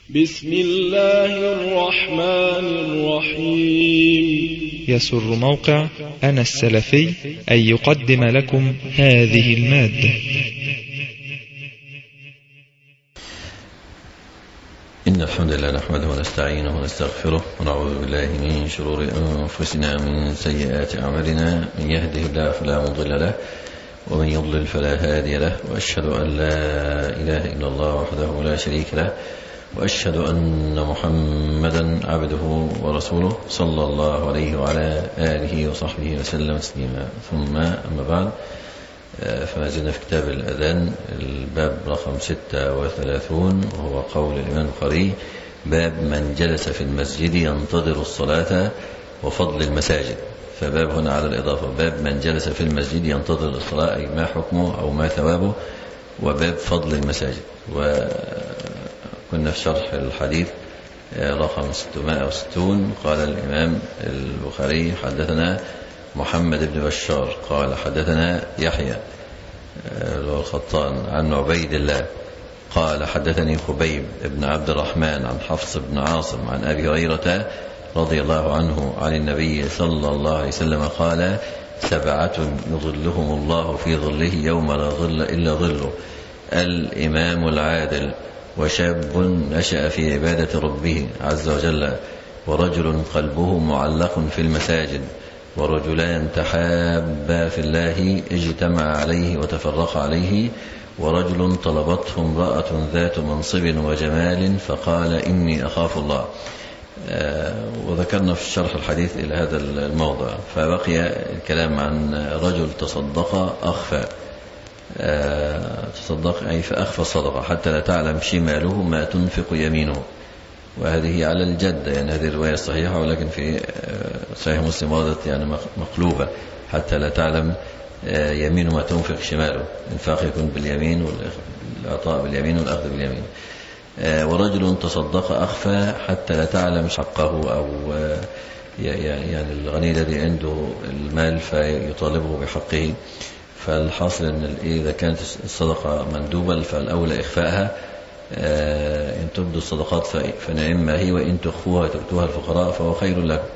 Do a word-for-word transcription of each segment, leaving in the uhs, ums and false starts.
بسم الله الرحمن الرحيم. يسر موقع أنا السلفي أن يقدم لكم هذه المادة. إن الحمد لله نحمده ونستعينه ونستغفره ونعوذ بالله من شرور أنفسنا ومن سيئات أعمالنا، من يهده الله فلا مضل له ومن يضلل فلا هادي له، وأشهد أن لا إله إلا الله وحده لا شريك له، وأشهد أن محمدا عبده ورسوله صلى الله عليه وعلى آله وصحبه وسلم تسليما. ثم أما بعد، فما زلنا في كتاب الأذان، الباب رقم ستة وثلاثون، وهو قول الإمام البخاري: باب من جلس في المسجد ينتظر الصلاة وفضل المساجد. فباب هنا على الإضافة، باب من جلس في المسجد ينتظر الصلاة، أي ما حكمه أو ما ثوابه، وباب فضل المساجد. وكنا في شرح الحديث رقم ستمائة وستين. قال الإمام البخاري: حدثنا محمد بن بشار قال حدثنا يحيى الخطان عن عبيد الله قال حدثني خبيب بن عبد الرحمن عن حفص بن عاصم عن أبي هريرة رضي الله عنه عن النبي صلى الله عليه وسلم قال: سبعة يظلهم الله في ظله يوم لا ظل إلا ظله: الإمام العادل، وشاب نشأ في عبادة ربه عز وجل، ورجل قلبه معلق في المساجد، ورجلان تحابا في الله اجتمع عليه وتفرق عليه، ورجل طلبته امرأة ذات منصب وجمال فقال: إني أخاف الله. آه وذكرنا في شرح الحديث إلى هذا الموضع، فبقي الكلام عن رجل تصدق أخفى. آه تصدق أي فأخفى الصدقة حتى لا تعلم شماله ما تنفق يمينه، وهذه على الجد، يعني هذه الرواية صحيحة، ولكن في صحيح مسلم وردت يعني مقلوبة: حتى لا تعلم يمين ما تنفق شماله. الإنفاق يكون باليمين، والإعطاء باليمين، والأخذ باليمين. ورجل تصدق أخفى حتى لا تعلم حقه، أو يعني الغني الذي عنده المال فيطالبه بحقه. فالحاصل أن إذا كانت الصدقة مندوبة فالأولى إخفاءها. إن تبدوا الصدقات فنعم هي، وإن تخفوها تؤتوها الفقراء فهو خير لكم.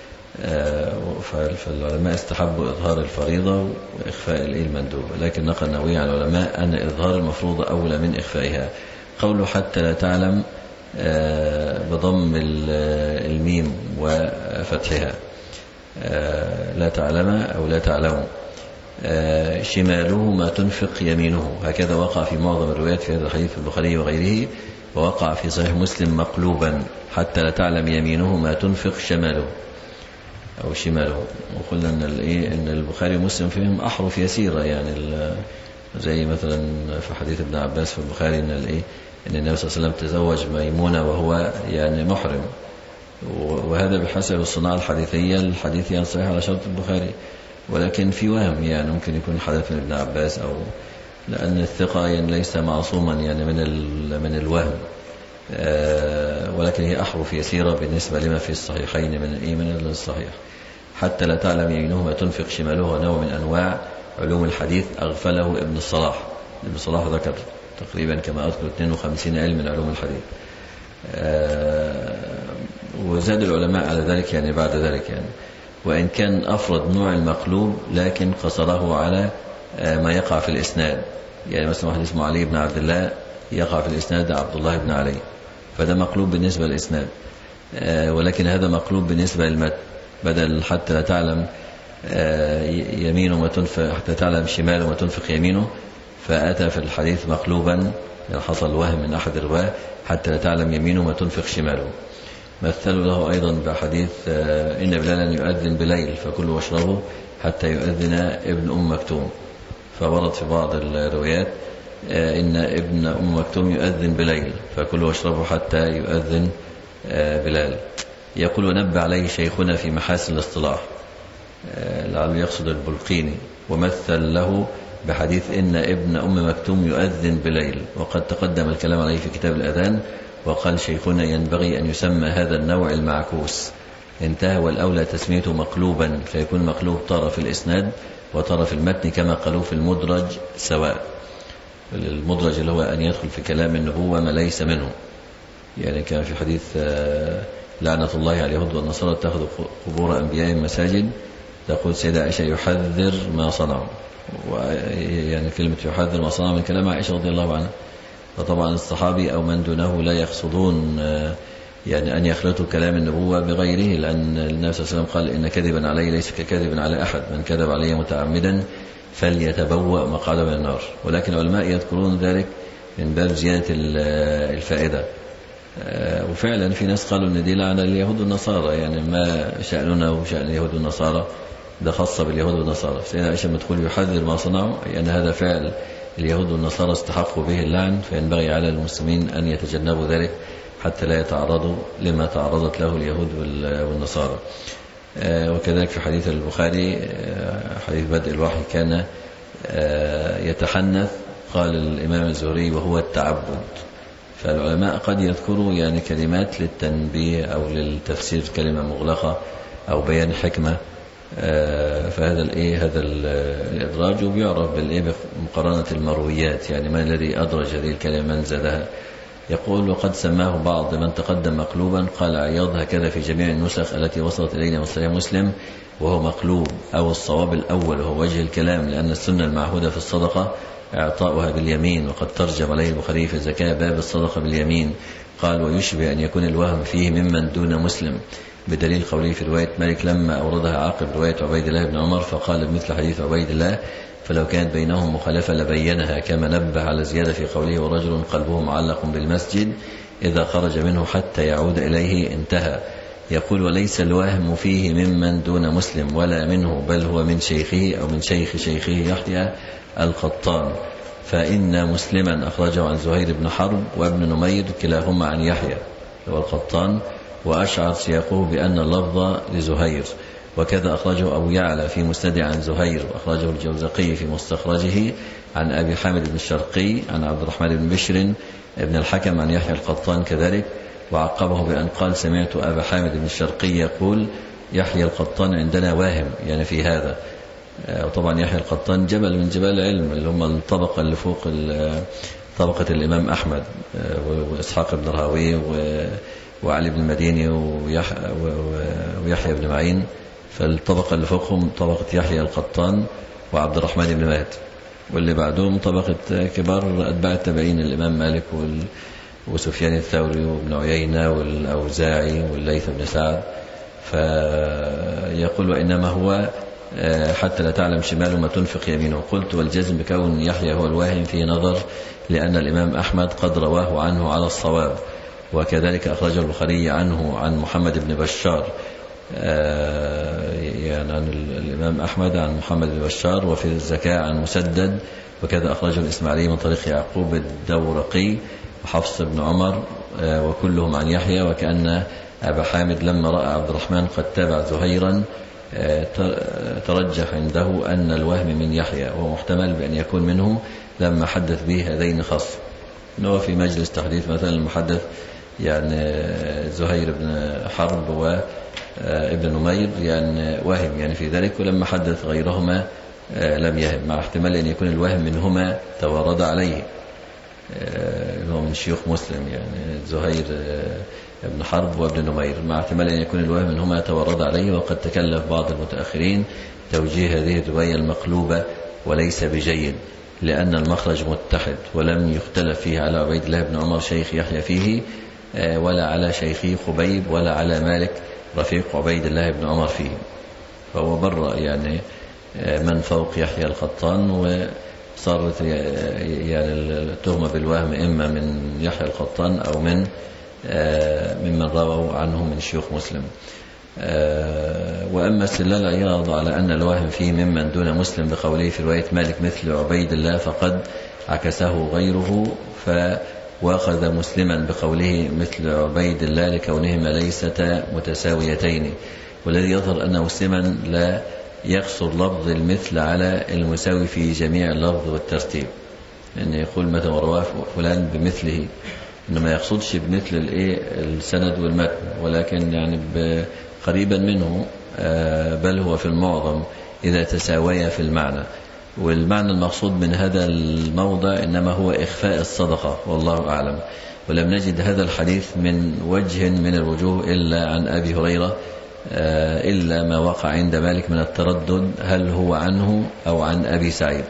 فالعلماء استحبوا إظهار الفريضة وإخفاء المندوب، لكن نقل النووي عن العلماء أن إظهار المفروضة أولى من إخفائها. قوله حتى لا تعلم بضم الميم وفتحها، لا تعلم أو لا تعلم. شماله ما تنفق يمينه، هكذا وقع في معظم الروايات في هذا الحديث في البخاري وغيره، ووقع في صحيح مسلم مقلوبا: حتى لا تعلم يمينه ما تنفق شماله أو شماله. وقلنا أن, إن البخاري ومسلم فيهم أحرف يسيرة، يعني زي مثلا في حديث ابن عباس في البخاري أن, إن النبي صلى الله عليه وسلم تزوج ميمونة وهو يعني محرم، وهذا بحسب الصناعة الحديثية الحديثية صحيح على شرط البخاري، ولكن في وهم، يعني ممكن يكون حدث من ابن عباس، أو لأن الثقة يعني ليس معصوما يعني من من الوهم، ولكن هي أحرف يسيرة بالنسبة لما في الصحيحين من من الصحيح. حتى لا تعلم يمينه ما تنفق شماله، نوع من أنواع علوم الحديث أغفله ابن الصلاح. ابن الصلاح ذكر تقريبا كما أذكر اثنين وخمسين علم من علوم الحديث، وزاد العلماء على ذلك يعني بعد ذلك يعني. وإن كان أفرد نوع المقلوب لكن قصره على ما يقع في الإسناد، يعني مثلا واحد اسمه علي بن عبد الله يقع في الإسناد عبد الله بن علي، فده مقلوب بالنسبة للإسناد، ولكن هذا مقلوب بالنسبة للمتن. بدل حتى لا تعلم يمينه ما تنفق، حتى تعلم شماله ما تنفق يمينه، فأتى في الحديث مقلوبا، يعني حصل وهم من أحد الرواه: حتى لا تعلم يمينه ما تنفق شماله. مثلوا له أيضا بحديث: إن بلالا يؤذن بليل فكلوا واشربوا حتى يؤذن ابن أم مكتوم. فورد في بعض الروايات إن ابن أم مكتوم يؤذن بليل فكلوا واشربوا حتى يؤذن بلال. يقول: نبه عليه شيخنا في محاسن الاصطلاح، لعله يقصد البلقيني، ومثل له بحديث إن ابن أم مكتوم يؤذن بليل، وقد تقدم الكلام عليه في كتاب الأذان. وقال شيخنا: ينبغي أن يسمى هذا النوع المعكوس. انتهى، والأولى تسميته مقلوبا، فيكون مقلوب طرف الإسناد وطرف المتن، كما قالوا في المدرج سواء. المدرج اللي هو أن يدخل في كلام النبوة ما ليس منه، يعني كان في حديث لعنة الله على اليهود والنصارى اتخذوا قبور أنبيائهم مساجد، تقول سيدة عائشة يحذر ما صنعوا، ويعني كلمة يحذر ما صنعوا من كلام عائشة رضي الله عنها. فطبعا الصحابي أو من دونه لا يقصدون يعني أن يخلطوا كلام النبوة بغيره، لأن النبي صلى الله عليه وسلم قال إن كذبا علي ليس ككذب على أحد، من كذب علي متعمدا فليتبوأ مقعده من النار. ولكن العلماء يذكرون ذلك من باب زيادة الفائدة. وفعلا في ناس قالوا ان دي لعنة اليهود والنصارى، يعني ما شأننا وشأن اليهود والنصارى، ده خاصة باليهود والنصارى. سيدنا عائشة لما تقول يحذر ما صنعوا، لأن يعني هذا فعل اليهود والنصارى استحقوا به اللعن، فينبغي على المسلمين أن يتجنبوا ذلك حتى لا يتعرضوا لما تعرضت له اليهود والنصارى. وكذلك في حديث البخاري حديث بدء الوحي كان يتحنث، قال الإمام الزهري وهو التعبد. فالعلماء قد يذكروا يعني كلمات للتنبيه أو للتفسير كلمة مغلقة أو بيان حكمة، فهذا الإيه هذا الإدراج بيعرف بالإيه بمقارنة المرويات، يعني ما الذي أدرج هذه الكلمة من زادها. يقول وقد سماه بعض من تقدم مقلوبا، قال عياض هكذا في جميع النسخ التي وصلت إلينا من صحيح مسلم، وهو مقلوب، أو الصواب الأول وهو وجه الكلام، لأن السنة المعهودة في الصدقة إعطاؤها باليمين، وقد ترجم عليه البخاري في الزكاة باب الصدقة باليمين. قال ويشبه أن يكون الوهم فيه ممن دون مسلم، بدليل قوله في رواية مالك لما أوردها عاقب رواية عبيد الله بن عمر فقال بمثل حديث عبيد الله، فلو كانت بينهم مخالفة لبينها، كما نبه على زيادة في قوله ورجل قلبه معلق بالمسجد إذا خرج منه حتى يعود إليه انتهى. يقول وليس الوهم فيه ممن دون مسلم ولا منه، بل هو من شيخه أو من شيخ شيخه يحيى القطان، فإن مسلما أخرجه عن زهير بن حرب وابن نمير كلاهما عن يحيى هو القطان، وأشعر سياقه بأن اللفظ لزهير. وكذا أخرجه أبو يعلى في مسند عن زهير، وأخرجه الجوزقي في مستخرجه عن أبي حامد بن الشرقي عن عبد الرحمن بن بشر ابن الحكم عن يحيى القطان كذلك، وعقبه بأن قال سمعت أبا حامد بن الشرقي يقول يحيى القطان عندنا واهم، يعني في هذا. وطبعا يحيى القطان جبل من جبال العلم، اللي هم الطبقة اللي فوق طبقة الإمام أحمد وإسحاق بن راهويه وعلي بن المديني ويحيى بن معين، فالطبقة اللي فوقهم طبقة يحيى القطان وعبد الرحمن بن مهدي، واللي بعدهم طبقة كبار أتباع التابعين الإمام مالك وسفيان الثوري وابن عيينة والأوزاعي والليث بن سعد. فيقول وإنما هو حتى لا تعلم شماله ما تنفق يمينه. قلت والجزم بكون يحيى هو الواهم فيه نظر، لأن الإمام أحمد قد رواه عنه على الصواب، وكذلك أخرجه البخاري عنه عن محمد بن بشار، يعني عن الإمام أحمد عن محمد بن بشار، وفي الزكاة عن مسدد، وكذا أخرجه الإسماعيلي من طريق يعقوب الدورقي وحفص بن عمر وكلهم عن يحيى. وكأن أبا حامد لما رأى عبد الرحمن قد تابع زهيرا ترجح عنده أن الوهم من يحيى، ومحتمل بأن يكون منه لما حدث به هذين خاص، إنه في مجلس تحديث مثلا المحدث يعني زهير بن حرب وابن نمير يعني وهم يعني في ذلك، ولما حدث غيرهما لم يهم، مع احتمال أن يكون الوهم منهما توارد عليه، اللي هو من شيوخ مسلم يعني زهير ابن حرب وابن نمير، مع احتمال أن يكون الوهم منهما توارد عليه. وقد تكلف بعض المتأخرين توجيه هذه الرواية المقلوبة وليس بجيد، لأن المخرج متحد ولم يختلف فيه على عبيد الله بن عمر شيخ يحيى فيه، ولا على شيخي خبيب، ولا على مالك رفيق عبيد الله بن عمر فيه، فهو برأ يعني من فوق يحيى القطان، وصارت يعني التهمة بالوهم إما من يحيى القطان أو من ممن رووا عنه من شيوخ مسلم. وأما استدلال عياض على أن الوهم فيه ممن دون مسلم بقوله في رواية مالك مثل عبيد الله فقد عكسه غيره، فواخذ مسلما بقوله مثل عبيد الله لكونهما ليستا متساويتين. والذي يظهر أن مسلما لا يقصر لفظ المثل على المساوي في جميع اللفظ والترتيب، أن يقول مثلا رواه فلان بمثله، إنما يقصدش بمثل الايه السند والمتن، ولكن يعني قريبا منه، بل هو في المعظم إذا تساويا في المعنى. والمعنى المقصود من هذا الموضع إنما هو إخفاء الصدقة والله أعلم. ولم نجد هذا الحديث من وجه من الوجوه إلا عن أبي هريرة، إلا ما وقع عند مالك من التردد هل هو عنه أو عن أبي سعيد،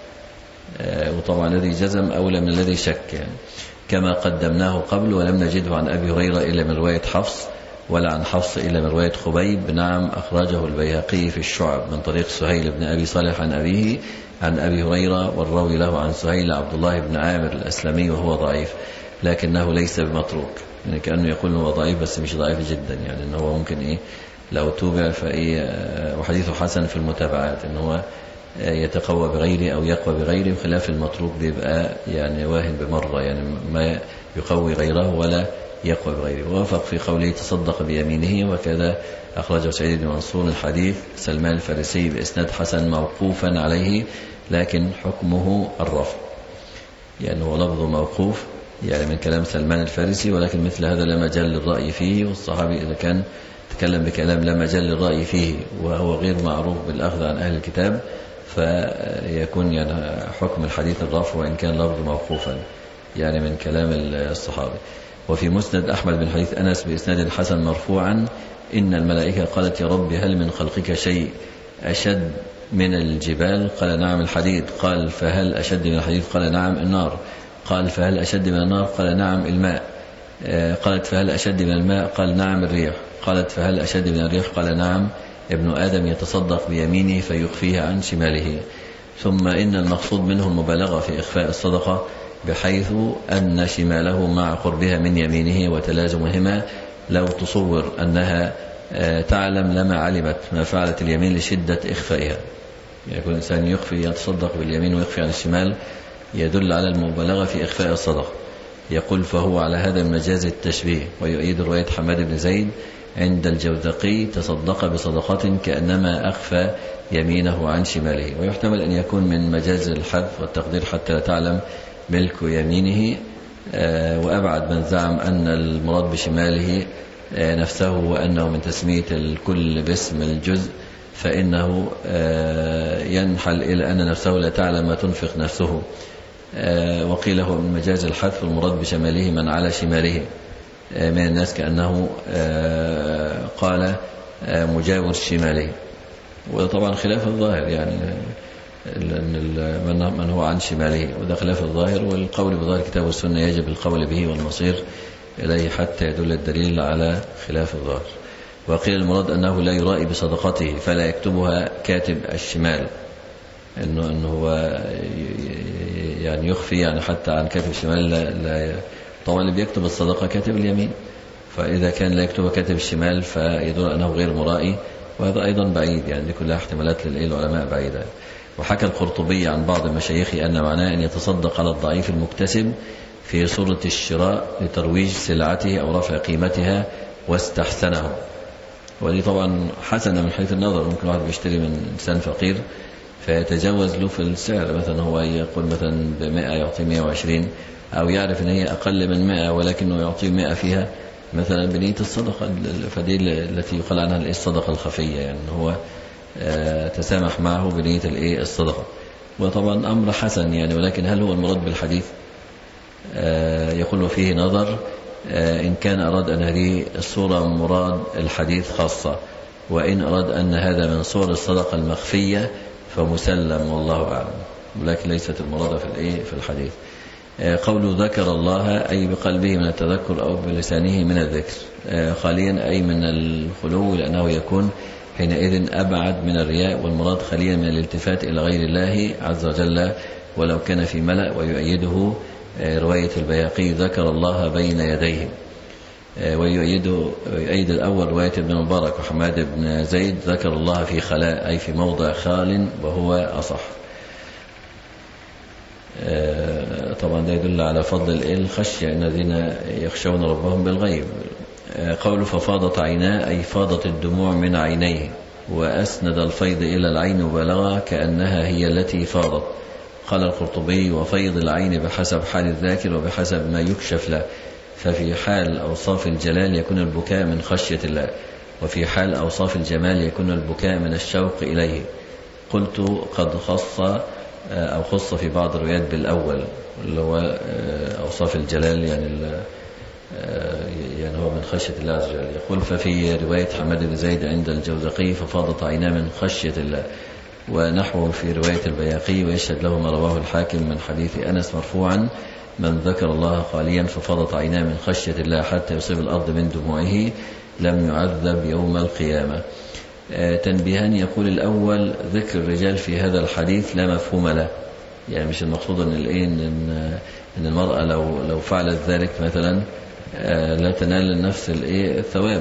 وطبعا الذي جزم أولى من الذي شك يعني كما قدمناه قبل. ولم نجده عن أبي هريرة إلا من رواية حفص، ولا عن حفص إلا من رواية خبيب. نعم أخرجه البيهقي في الشعب من طريق سهيل بن أبي صالح عن أبيه عن أبي هريرة، والراوي له عن سهيل عبد الله بن عامر الأسلمي وهو ضعيف، لكنه ليس بمتروك، يعني كأنه يقول أنه ضعيف بس مش ضعيف جدا، يعني أنه هو ممكن إيه لو توبع فإيه، وحديثه حسن في المتابعات أنه يتقوى بغيره أو يقوى بغيره، وخلاف المتروك بيبقى يعني واهن بمرة، يعني ما يقوي غيره ولا يقوى بغيره. ووافق في قوله تصدق بيمينه، وكذا أخرجه سعيد بن منصور الحديث سلمان الفارسي بإسناد حسن موقوفا عليه، لكن حكمه الرفع، يعني هو لفظه موقوف يعني من كلام سلمان الفارسي، ولكن مثل هذا لا مجال للرأي فيه. والصحابي إذا كان تكلم بكلام لا مجال للرأي فيه وهو غير معروف بالأخذ عن أهل الكتاب، فيكون يعني حكم الحديث الرفع وإن كان لفظ موقوفا يعني من كلام الصحابي. وفي مسند أحمد بن حديث أنس بإسناد حسن مرفوعا إن الملائكة قالت يا رب هل من خلقك شيء أشد من الجبال؟ قال نعم الحديد. قال فهل أشد من الحديد؟ قال نعم النار. قال فهل أشد من النار؟ قال نعم الماء. قالت فهل أشد من الماء؟ قال نعم الريح. قالت فهل أشد من الريح؟ قال نعم ابن آدم يتصدق بيمينه فيخفيها عن شماله. ثم إن المقصود منه المبالغة في إخفاء الصدقة، بحيث أن شماله مع قربها من يمينه وتلازمهما، لو تصور أنها تعلم لما علمت ما فعلت اليمين لشدة إخفائها. يعني يكون الإنسان يخفي يتصدق باليمين ويخفي عن الشمال، يدل على المبالغة في إخفاء الصدقة. يقول فهو على هذا من مجاز التشبيه. ويؤيد رواية حماد بن زيد عند الجوزقي تصدق بصدقة كأنما أخفى يمينه عن شماله. ويحتمل أن يكون من مجاز الحذف والتقدير حتى لا تعلم ملك يمينه. وأبعد من زعم أن المراد بشماله نفسه وأنه من تسمية الكل باسم الجزء، فإنه ينحل إلى أن نفسه لا تعلم ما تنفق نفسه. وقيل هو من مجاز الحذف المراد بشماله من على شماله من الناس، كأنه قال مجاور شماله. وطبعا خلاف الظاهر يعني من هو عن شماله، وده خلاف الظاهر، والقول بظاهر الكتاب والسنة يجب القول به والمصير إليه حتى يدل الدليل على خلاف الظاهر. وقيل المراد أنه لا يرائي بصدقته فلا يكتبها كاتب الشمال، إنه إنه هو يعني يخفي يعني حتى عن كاتب الشمال. لا, لا طبعا اللي بيكتب الصدقة كاتب اليمين، فإذا كان لا يكتبها كاتب الشمال فيدل أنه غير مرائي، وهذا أيضا بعيد، يعني دي كلها احتمالات للعلماء بعيدة. وحكى القرطبي عن بعض مشايخه أن معناه أن يتصدق على الضعيف المكتسب في صورة الشراء لترويج سلعته أو رفع قيمتها واستحسنه. ودي طبعا حسنة من حيث النظر، ممكن واحد بيشتري من إنسان فقير فيتجاوز له في السعر، مثلا هو يقول مثلا بمئة يعطي مئة وعشرين، أو يعرف أن هي أقل من مئة ولكنه يعطي مئة فيها مثلا بنية الصدقة، فدي التي يقال عنها الصدقة الخفية، يعني هو تسامح معه بنية الصدقة. وطبعا أمر حسن يعني، ولكن هل هو المراد بالحديث؟ يقول فيه نظر، إن كان أراد أن هذه الصورة مراد الحديث خاصة، وإن أراد أن هذا من صور الصدقة المخفية فمسلم والله أعلم، ولكن ليست المراد في في الحديث. قوله ذكر الله أي بقلبه من التذكر أو بلسانه من الذكر، خاليا أي من الخلو، لأنه يكون حينئذ أبعد من الرياء، والمراد خاليا من الالتفات إلى غير الله عز وجل ولو كان في ملأ. ويؤيده رواية البيهقي ذكر الله بين يديه. ويؤيد يؤيد الأول رواية ابن المبارك وحماد بن زيد ذكر الله في خلاء أي في موضع خال، وهو أصح. طبعا ده يدل على فضل الخشية إن الذين يخشون ربهم بالغيب. قول ففاضت عيناه أي فاضت الدموع من عينيه، وأسند الفيض إلى العين مبالغة كأنها هي التي فاضت. قال القرطبي وفيض العين بحسب حال الذاكر وبحسب ما يكشف له، ففي حال أوصاف الجلال يكون البكاء من خشية الله، وفي حال أوصاف الجمال يكون البكاء من الشوق إليه. قلت قد خص أو خص في بعض الروايات بالأول اللي هو أوصاف الجلال، يعني يعني هو من خشية الله عز وجل. يقول ففي رواية حماد بن زيد عند الجوزقي ففاضت عيناه من خشية الله، ونحوه في رواية البياقي ويشهد له ما رواه الحاكم من حديث أنس مرفوعا من ذكر الله خاليا ففاضت عيناه من خشية الله حتى يصيب الأرض من دموعه لم يعذب يوم القيامة. تنبيهان، يقول الأول ذكر الرجال في هذا الحديث لا مفهوم له، يعني مش المقصود ان الإن ان المرأة لو لو فعلت ذلك مثلا لا تنال نفس الايه الثواب،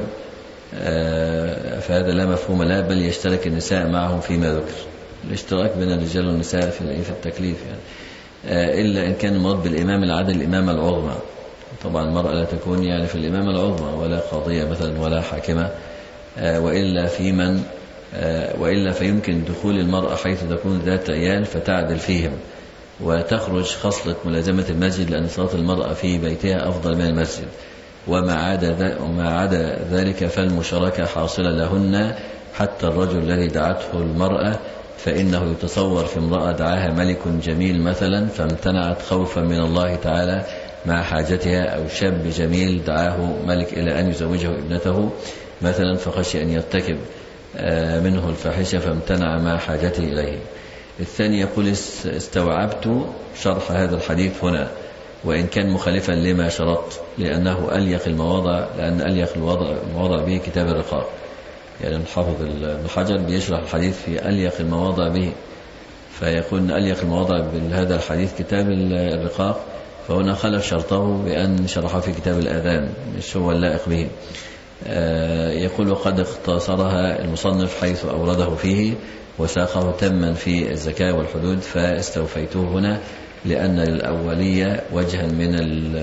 فهذا لا مفهوم له، بل يشترك النساء معهم فيما ذكر، الاشتراك بين الرجال والنساء في في التكليف يعني. إلا إن كان المراد بالإمام العادل الإمامة العظمى، طبعا المرأة لا تكون يعني في الإمامة العظمى ولا قاضية مثلا ولا حاكمة، وإلا في من وإلا فيمكن دخول المرأة حيث تكون ذات عيال فتعدل فيهم وتخرج خصلة ملازمة المسجد، لأن صلاة المرأة في بيتها أفضل من المسجد، وما عدا وما عدا ذلك فالمشاركة حاصلة لهن، حتى الرجل الذي دعته المرأة فإنه يتصور في امرأة دعاها ملك جميل مثلا فامتنعت خوفا من الله تعالى مع حاجتها، أو شاب جميل دعاه ملك إلى أن يزوجه ابنته مثلا فخشي أن يرتكب منه الفاحشة فامتنع مع حاجته إليه. الثاني يقول استوعبت شرح هذا الحديث هنا وإن كان مخالفا لما شرط، لأنه أليق المواضع لأن أليق المواضع, المواضع به كتاب الرقاق، يعني الحافظ ابن حجر بيشرح الحديث في أليق المواضع به، فيقول أن أليق المواضع بهذا الحديث كتاب الرقاق، فهنا خلف شرطه بأن شرحه في كتاب الآذان مش هو اللائق به. يقول قد اختصرها المصنف حيث أورده فيه وساقه تما في الزكاة والحدود، فاستوفيته هنا لأن الأولية وجها من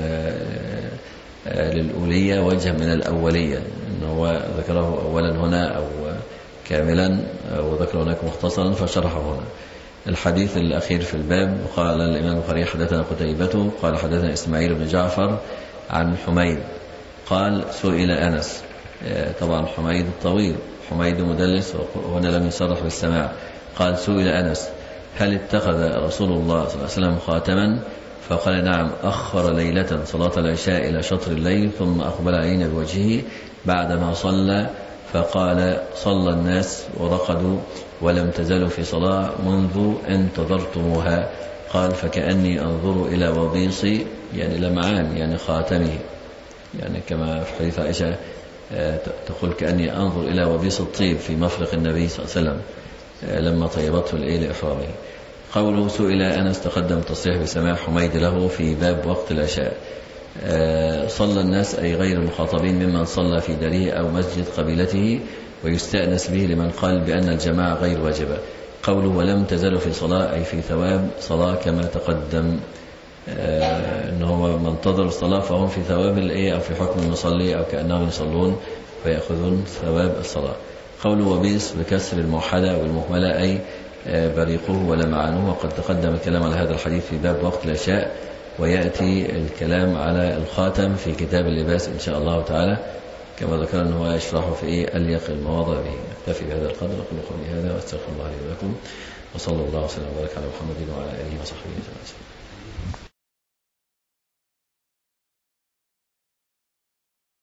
للأولية وجها من الأولية، إنه ذكره أولا هنا أو كاملا وذكره هناك مختصرا فشرحه هنا. الحديث الأخير في الباب قال الإمام البخاري حدثنا قتيبة قال حدثنا إسماعيل بن جعفر عن حميد قال سئل أنس، طبعا حميد الطويل، حميد مدلس وهنا لم يصرح بالسماع، قال سئل أنس هل اتخذ رسول الله صلى الله عليه وسلم خاتما؟ فقال نعم، أخر ليلة صلاة العشاء إلى شطر الليل ثم أقبل علينا بوجهه بعدما صلى فقال صلى الناس ورقدوا ولم تزالوا في صلاة منذ انتظرتموها، قال فكأني أنظر إلى وبيصي يعني لمعان يعني خاتمه، يعني كما في حديث عائشة تقول كأني أنظر إلى وبيص الطيب في مفرق النبي صلى الله عليه وسلم لما طيبته الإيه لإحرامه. قوله سئل أنس تقدم تصريح بسماع حميد له في باب وقت العشاء. صلى الناس أي غير المخاطبين ممن صلى في داره أو مسجد قبيلته، ويستأنس به لمن قال بأن الجماعة غير واجبة. قوله ولم تزالوا في صلاة أي في ثواب صلاة كما تقدم، أنه هو منتظر الصلاة فهم في ثواب الإيه أو في حكم المصلي أو كأنهم يصلون فيأخذون ثواب الصلاة. قوله وبيس بكسر الموحدة والمهملة أي بريقه ولمعانه، وقد تقدم الكلام على هذا الحديث في باب وقت العشاء، ويأتي الكلام على الخاتم في كتاب اللباس إن شاء الله تعالى كما ذكر أنه يشرحه في إيه أليق المواضع به. نكتفي بهذا القدر، أقول قولي هذا وأستغفر الله لي ولكم، وصلى الله وسلم وبارك على محمد وعلى آله وصحبه وسلم.